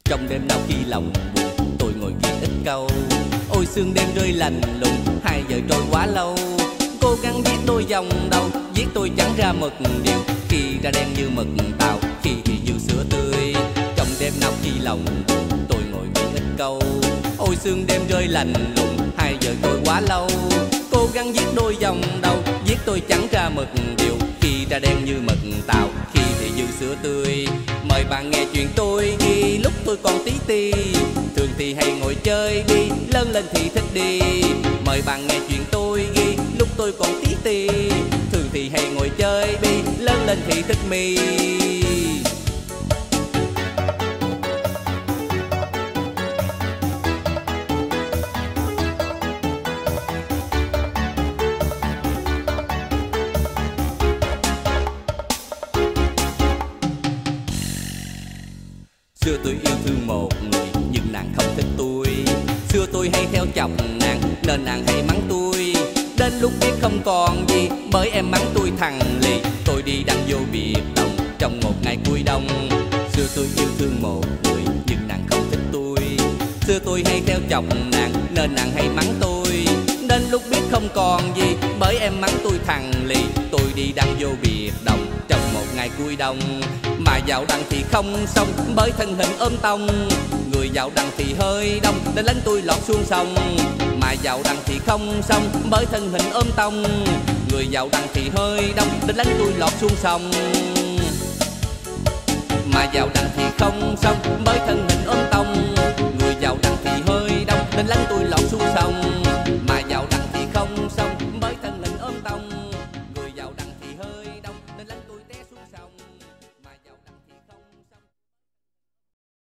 Trong đêm nào khi lòng buồn, tôi ngồi viết ít câu. Ôi sương đêm rơi lạnh lùng, 2 giờ trôi quá lâu. Cố gắng viết đôi dòng đầu, viết tôi chẳng ra mực điều. Khi ra đen như mực tàu, khi thì như sữa tươi. Trong đêm nào khi lòng buồn, tôi ngồi viết ít câu. Ôi sương đêm rơi lạnh lùng, 2 giờ trôi quá lâu. Cố gắng viết đôi dòng đầu, viết tôi chẳng ra mực điều. Khi ra đen như mực tàu, khi thì như sữa tươi. Mời bạn nghe chuyện tôi ghi lúc tôi còn tí ti. Thường thì hay ngồi chơi đi, lớn lên thì thích đi. Mời bạn nghe chuyện tôi ghi lúc tôi còn tí ti. Thường thì hay ngồi chơi đi, lớn lên thì thích mi. Xưa tôi yêu thương một người nhưng nàng không thích tôi. Xưa tôi hay theo chồng nàng nên nàng hay mắng tôi. Đến lúc biết không còn gì bởi em mắng tôi thằng lì, tôi đi đâm vô biệt đồng trong một ngày cuối đông. Xưa tôi yêu thương một người nhưng nàng không thích tôi. Xưa tôi hay theo chồng nàng nên nàng hay mắng tôi. Đến lúc biết không còn gì bởi em mắng tôi thằng lì, tôi đi đâm vô biệt đồng trong một ngày cuối đông. Mà dạo đằng thì không xong bởi thân hình ôm tông. Người dạo đằng thì hơi đông để lánh tôi lọt xuống sông. Mà dạo đằng thì không xong bởi thân hình ôm tông. Người dạo đằng thì hơi đông để lánh tôi lọt xuống sông. Mà dạo đằng thì không xong